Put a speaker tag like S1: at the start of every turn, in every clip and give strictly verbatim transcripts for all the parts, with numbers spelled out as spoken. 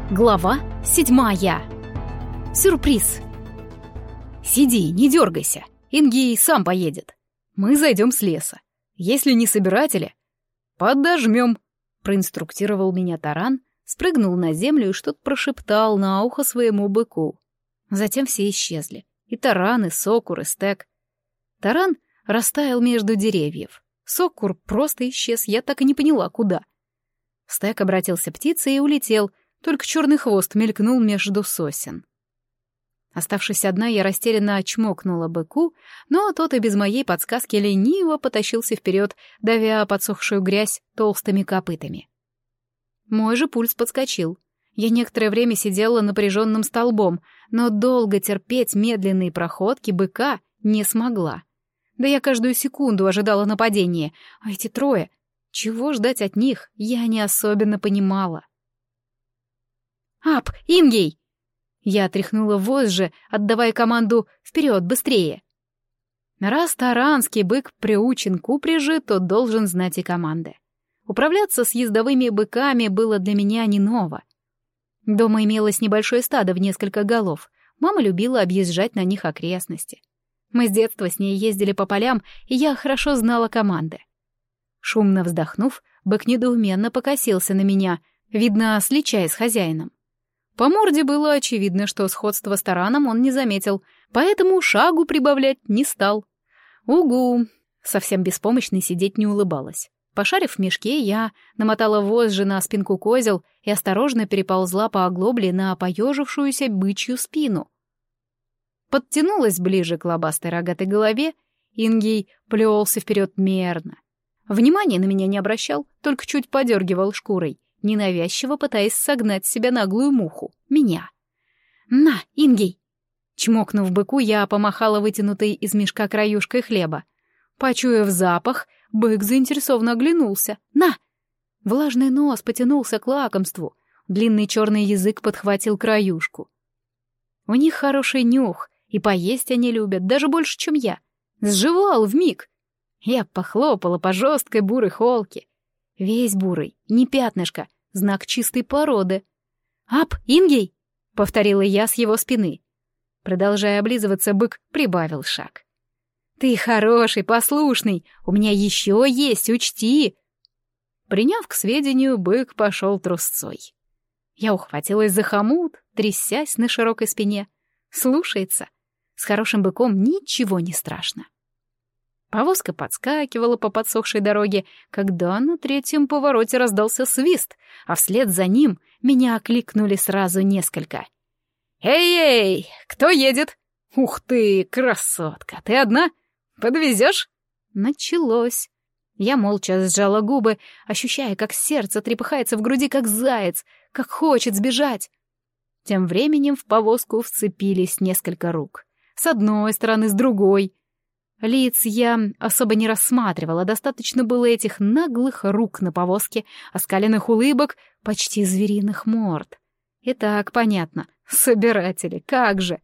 S1: Глава седьмая. Сюрприз. «Сиди, не дергайся. Ингей сам поедет. Мы зайдем с леса. Если не собиратели, подожмем», — проинструктировал меня Таран, спрыгнул на землю и что-то прошептал на ухо своему быку. Затем все исчезли. И Таран, и Сокур, и Стек. Таран растаял между деревьев. Сокур просто исчез, я так и не поняла, куда. Стек обратился птицей и улетел, только черный хвост мелькнул между сосен. Оставшись одна, я растерянно чмокнула быку, но тот и без моей подсказки лениво потащился вперед, давя подсохшую грязь толстыми копытами. Мой же пульс подскочил. Я некоторое время сидела напряженным столбом, но долго терпеть медленные проходки быка не смогла. Да я каждую секунду ожидала нападения, а эти трое, чего ждать от них, я не особенно понимала. «Ап, Ингей!» Я отряхнула вожжи, отдавая команду «Вперед, быстрее!». Раз таранский бык приучен к упряжи, то должен знать и команды. Управляться с ездовыми быками было для меня не ново. Дома имелось небольшое стадо в несколько голов. Мама любила объезжать на них окрестности. Мы с детства с ней ездили по полям, и я хорошо знала команды. Шумно вздохнув, бык недоуменно покосился на меня, видно, сличая с хозяином. По морде было очевидно, что сходство с тараном он не заметил, поэтому шагу прибавлять не стал. Угу, совсем беспомощной сидеть не улыбалась. Пошарив в мешке, я намотала вожжи на спинку козел и осторожно переползла по оглобле на поежившуюся бычью спину. Подтянулась ближе к лобастой рогатой голове, Ингей плелся вперед мерно. Внимания на меня не обращал, только чуть подергивал шкурой, ненавязчиво пытаясь согнать с себя наглую муху, меня. «На, Ингей!» Чмокнув быку, я помахала вытянутой из мешка краюшкой хлеба. Почуяв запах, бык заинтересованно оглянулся. «На!» Влажный нос потянулся к лакомству, длинный черный язык подхватил краюшку. У них хороший нюх, и поесть они любят, даже больше, чем я. Сживал вмиг. Я похлопала по жесткой бурой холке. Весь бурый, не пятнышко, знак чистой породы. «Ап, Ингей!» — повторила я с его спины. Продолжая облизываться, бык прибавил шаг. «Ты хороший, послушный, у меня еще есть, учти!» Приняв к сведению, бык пошел трусцой. Я ухватилась за хомут, трясясь на широкой спине. Слушается. С хорошим быком ничего не страшно. Повозка подскакивала по подсохшей дороге, когда на третьем повороте раздался свист, а вслед за ним меня окликнули сразу несколько. «Эй-эй, кто едет? Ух ты, красотка, ты одна? Подвезешь?» Началось. Я молча сжала губы, ощущая, как сердце трепыхается в груди, как заяц, как хочет сбежать. Тем временем в повозку вцепились несколько рук. С одной стороны, с другой. Лиц я особо не рассматривала, достаточно было этих наглых рук на повозке, оскаленных улыбок, почти звериных морд. И так понятно, собиратели, как же.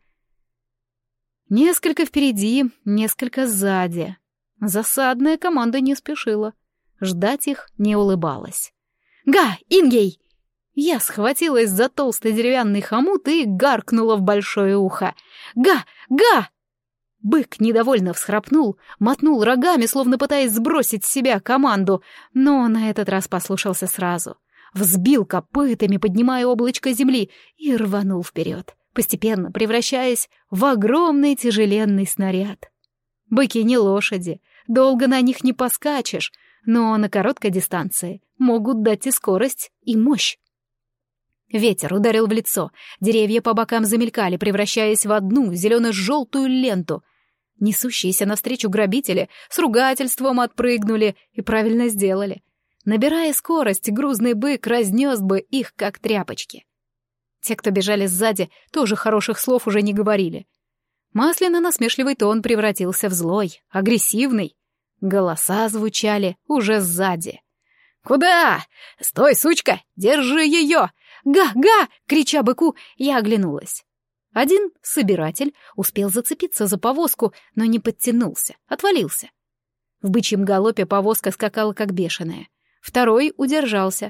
S1: Несколько впереди, несколько сзади. Засадная команда не спешила. Ждать их не улыбалась. «Га, Ингей!» Я схватилась за толстый деревянный хомут и гаркнула в большое ухо. «Га! Га!» Бык недовольно всхрапнул, мотнул рогами, словно пытаясь сбросить с себя команду, но на этот раз послушался сразу. Взбил копытами, поднимая облачко земли, и рванул вперед, постепенно превращаясь в огромный тяжеленный снаряд. Быки не лошади, долго на них не поскачешь, но на короткой дистанции могут дать и скорость, и мощь. Ветер ударил в лицо, деревья по бокам замелькали, превращаясь в одну зелено-желтую ленту. Несущиеся навстречу грабители с ругательством отпрыгнули и правильно сделали. Набирая скорость, грузный бык разнес бы их, как тряпочки. Те, кто бежали сзади, тоже хороших слов уже не говорили. Масляно-насмешливый тон превратился в злой, агрессивный. Голоса звучали уже сзади. «Куда? Стой, сучка! Держи ее! Га-га!» — крича быку, я оглянулась. Один собиратель успел зацепиться за повозку, но не подтянулся, отвалился. В бычьем галопе повозка скакала как бешеная. Второй удержался.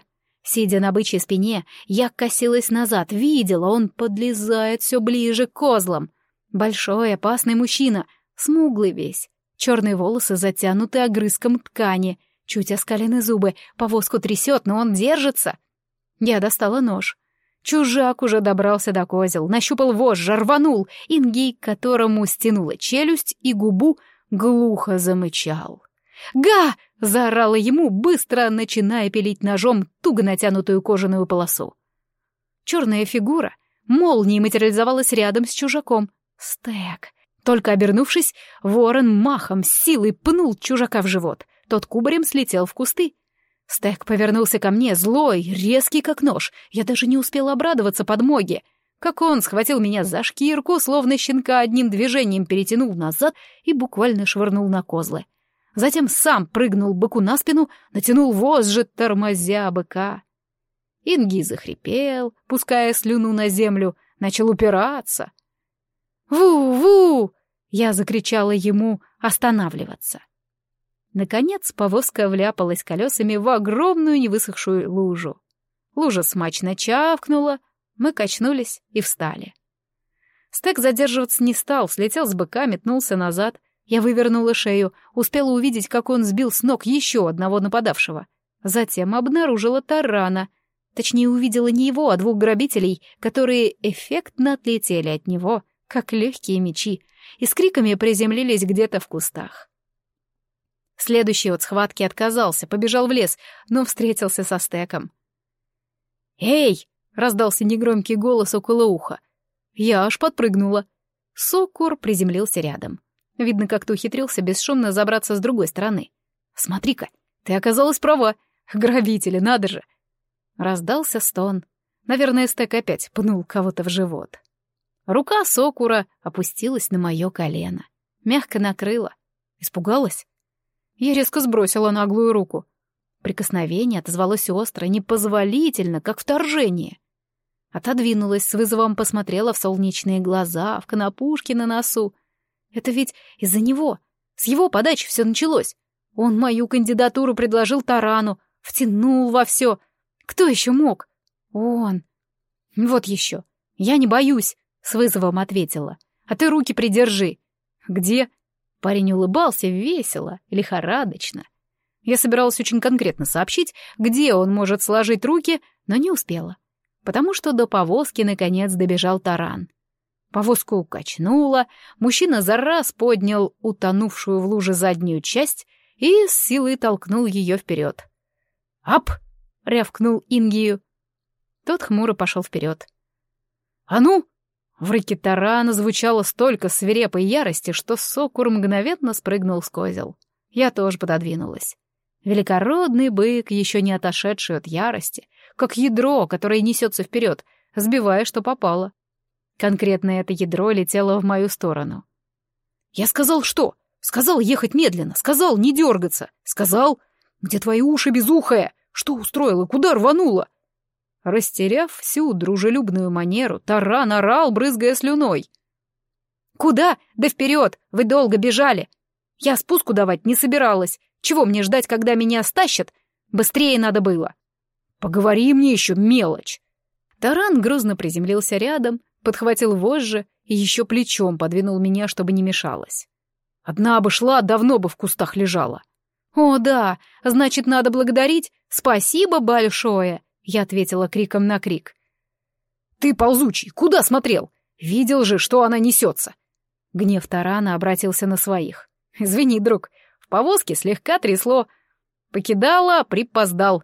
S1: Сидя на бычьей спине, я косилась назад, видела, он подлезает все ближе к козлам. Большой, опасный мужчина, смуглый весь, черные волосы затянуты огрызком ткани, чуть оскалены зубы, повозку трясет, но он держится. Я достала нож. Чужак уже добрался до козел, нащупал вожжи, рванул, Ингей, которому стянула челюсть и губу, глухо замычал. «Га!» — заорала ему, быстро начиная пилить ножом туго натянутую кожаную полосу. Черная фигура молнией материализовалась рядом с чужаком. Стек. Только обернувшись, ворон махом с силой пнул чужака в живот. Тот кубарем слетел в кусты. Стек повернулся ко мне, злой, резкий как нож. Я даже не успела обрадоваться подмоге. Как он схватил меня за шкирку, словно щенка одним движением перетянул назад и буквально швырнул на козлы. Затем сам прыгнул быку на спину, натянул вожжи, тормозя быка. Инги захрипел, пуская слюну на землю, начал упираться. «Ву-ву!» — я закричала ему останавливаться. Наконец повозка вляпалась колесами в огромную невысохшую лужу. Лужа смачно чавкнула, мы качнулись и встали. Стек задерживаться не стал, слетел с быка, метнулся назад. Я вывернула шею, успела увидеть, как он сбил с ног еще одного нападавшего. Затем обнаружила тарана. Точнее, увидела не его, а двух грабителей, которые эффектно отлетели от него, как легкие мечи, и с криками приземлились где-то в кустах. Следующий от схватки отказался, побежал в лес, но встретился со Стеком. «Эй!» — раздался негромкий голос около уха. Я аж подпрыгнула. Сокур приземлился рядом. Видно, как-то ухитрился бесшумно забраться с другой стороны. «Смотри-ка, ты оказалась права. Грабители, надо же!» Раздался стон. Наверное, Стек опять пнул кого-то в живот. Рука Сокура опустилась на мое колено. Мягко накрыла. Испугалась? Я резко сбросила наглую руку. Прикосновение отозвалось остро, непозволительно, как вторжение. Отодвинулась, с вызовом посмотрела в солнечные глаза, в конопушки на носу. Это ведь из-за него, с его подачи все началось. Он мою кандидатуру предложил тарану, втянул во все. Кто еще мог? Он. Вот еще. Я не боюсь, с вызовом ответила. А ты руки придержи. Где? Парень улыбался весело, лихорадочно. Я собиралась очень конкретно сообщить, где он может сложить руки, но не успела, потому что до повозки наконец добежал таран. Повозку качнуло, мужчина за раз поднял утонувшую в луже заднюю часть и с силой толкнул ее вперед. «Ап!» — рявкнул Ингию. Тот хмуро пошел вперед. «А ну!» В рыке тарана звучало столько свирепой ярости, что Сокур мгновенно спрыгнул с козел. Я тоже пододвинулась. Великородный бык, еще не отошедший от ярости, как ядро, которое несется вперед, сбивая, что попало. Конкретно это ядро летело в мою сторону. «Я сказал что? Сказал ехать медленно, сказал не дергаться, сказал, где твои уши безухая, что устроила, куда рванула?» Растеряв всю дружелюбную манеру, таран орал, брызгая слюной. «Куда? Да вперед! Вы долго бежали! Я спуску давать не собиралась. Чего мне ждать, когда меня стащат? Быстрее надо было!» «Поговори мне еще, мелочь!» Таран грозно приземлился рядом, подхватил вожжи и еще плечом подвинул меня, чтобы не мешалось. Одна бы шла, давно бы в кустах лежала. «О, да, значит, надо благодарить. Спасибо большое!» Я ответила криком на крик. «Ты, ползучий, куда смотрел? Видел же, что она несется!» Гнев тарана обратился на своих. «Извини, друг, в повозке слегка трясло. Покидала, припоздал».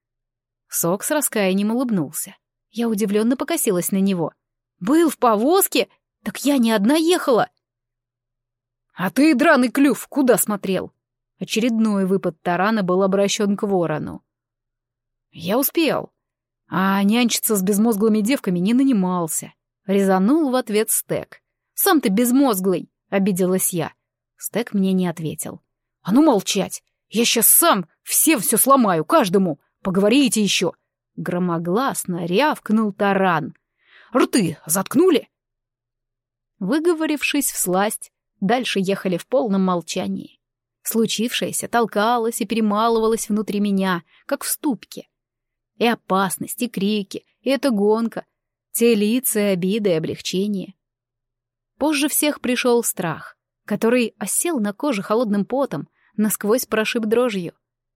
S1: Сок с раскаянием улыбнулся. Я удивленно покосилась на него. «Был в повозке? Так я не одна ехала!» «А ты, драный клюв, куда смотрел?» Очередной выпад тарана был обращен к ворону. «Я успел. А нянчиться с безмозглыми девками не нанимался». Резанул в ответ Стек. «Сам ты безмозглый!» — обиделась я. Стек мне не ответил. «А ну молчать! Я сейчас сам всем все сломаю, каждому! Поговорите еще!» Громогласно рявкнул таран. «Рты заткнули?» Выговорившись всласть, дальше ехали в полном молчании. Случившееся толкалось и перемалывалось внутри меня, как в ступке. И опасность, и крики, и эта гонка, те лица, и обиды, и облегчение. Позже всех пришел страх, который осел на коже холодным потом, насквозь прошиб дрожью.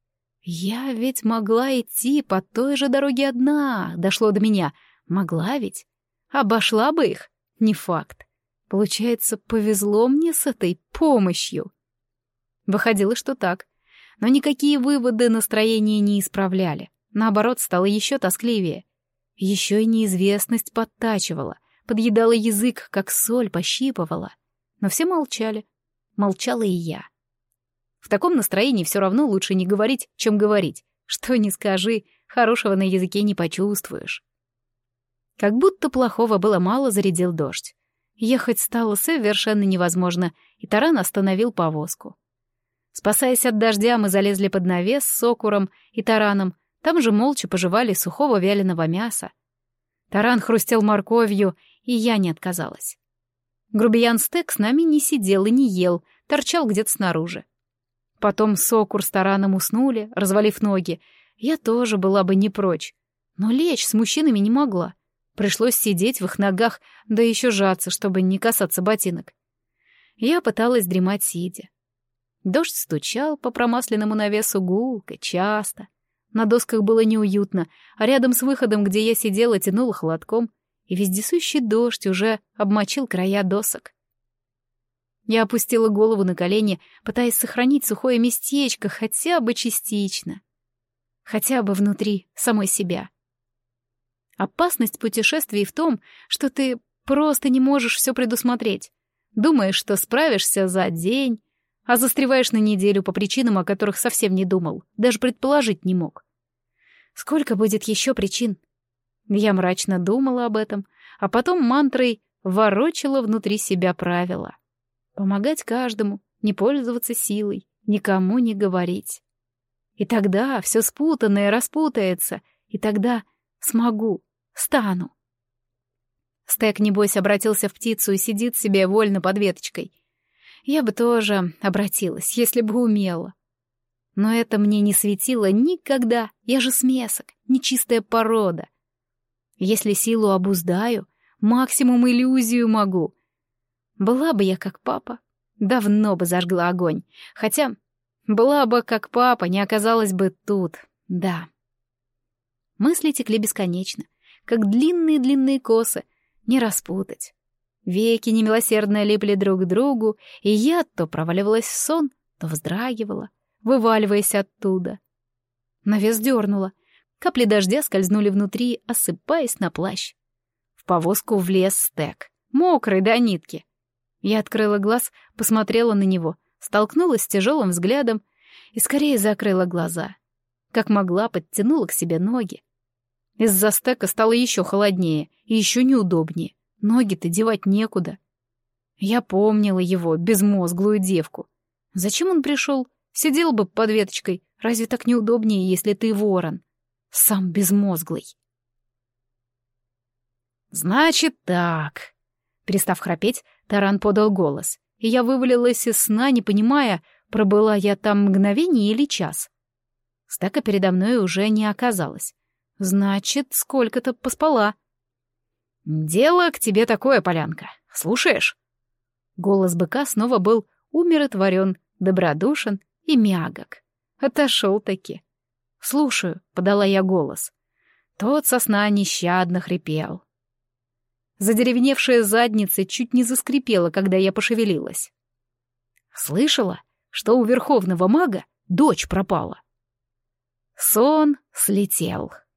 S1: Я ведь могла идти по той же дороге одна, дошло до меня. Могла ведь. Обошла бы их. Не факт. Получается, повезло мне с этой помощью. Выходило, что так. Но никакие выводы настроения не исправляли. Наоборот, стало еще тоскливее. Еще и неизвестность подтачивала, подъедала язык, как соль пощипывала. Но все молчали. Молчала и я. В таком настроении все равно лучше не говорить, чем говорить. Что ни скажи, хорошего на языке не почувствуешь. Как будто плохого было мало, зарядил дождь. Ехать стало совершенно невозможно, и таран остановил повозку. Спасаясь от дождя, мы залезли под навес с окуром и тараном, там же молча пожевали сухого вяленого мяса. Таран хрустел морковью, и я не отказалась. Грубиян Стек с нами не сидел и не ел, торчал где-то снаружи. Потом Сокур с тараном уснули, развалив ноги. Я тоже была бы не прочь, но лечь с мужчинами не могла. Пришлось сидеть в их ногах, да еще жаться, чтобы не касаться ботинок. Я пыталась дремать сидя. Дождь стучал по промасленному навесу гулко, часто. На досках было неуютно, а рядом с выходом, где я сидела, тянуло холодком, и вездесущий дождь уже обмочил края досок. Я опустила голову на колени, пытаясь сохранить сухое местечко хотя бы частично. Хотя бы внутри самой себя. Опасность путешествий в том, что ты просто не можешь все предусмотреть. Думаешь, что справишься за день, а застреваешь на неделю по причинам, о которых совсем не думал, даже предположить не мог. Сколько будет еще причин? Я мрачно думала об этом, а потом мантрой ворочала внутри себя правила. Помогать каждому, не пользоваться силой, никому не говорить. И тогда все спутанное распутается, и тогда смогу, стану. Стек, небось, обратился в птицу и сидит себе вольно под веточкой. Я бы тоже обратилась, если бы умела. Но это мне не светило никогда, я же смесок, нечистая порода. Если силу обуздаю, максимум иллюзию могу. Была бы я как папа, давно бы зажгла огонь. Хотя, была бы как папа, не оказалась бы тут, да. Мысли текли бесконечно, как длинные-длинные косы, не распутать. Веки немилосердно липли друг к другу, и я то проваливалась в сон, то вздрагивала, вываливаясь оттуда. Навес дернула. Капли дождя скользнули внутри, осыпаясь на плащ. В повозку влез Стек, мокрый до нитки. Я открыла глаз, посмотрела на него, столкнулась с тяжелым взглядом и скорее закрыла глаза. Как могла, подтянула к себе ноги. Из-за Стека стало еще холоднее и еще неудобнее. Ноги-то девать некуда. Я помнила его, безмозглую девку. Зачем он пришел? Сидел бы под веточкой. Разве так неудобнее, если ты ворон? Сам безмозглый. Значит так. Перестав храпеть, таран подал голос, и я вывалилась из сна, не понимая, пробыла я там мгновение или час. Стека передо мной уже не оказалось. Значит, сколько-то поспала. «Дело к тебе такое, Полянка. Слушаешь?» Голос быка снова был умиротворен, добродушен и мягок. Отошел-таки. «Слушаю», — подала я голос. Тот со сна нещадно хрипел. Задеревеневшая задница чуть не заскрипела, когда я пошевелилась. «Слышала, что у верховного мага дочь пропала?» Сон слетел.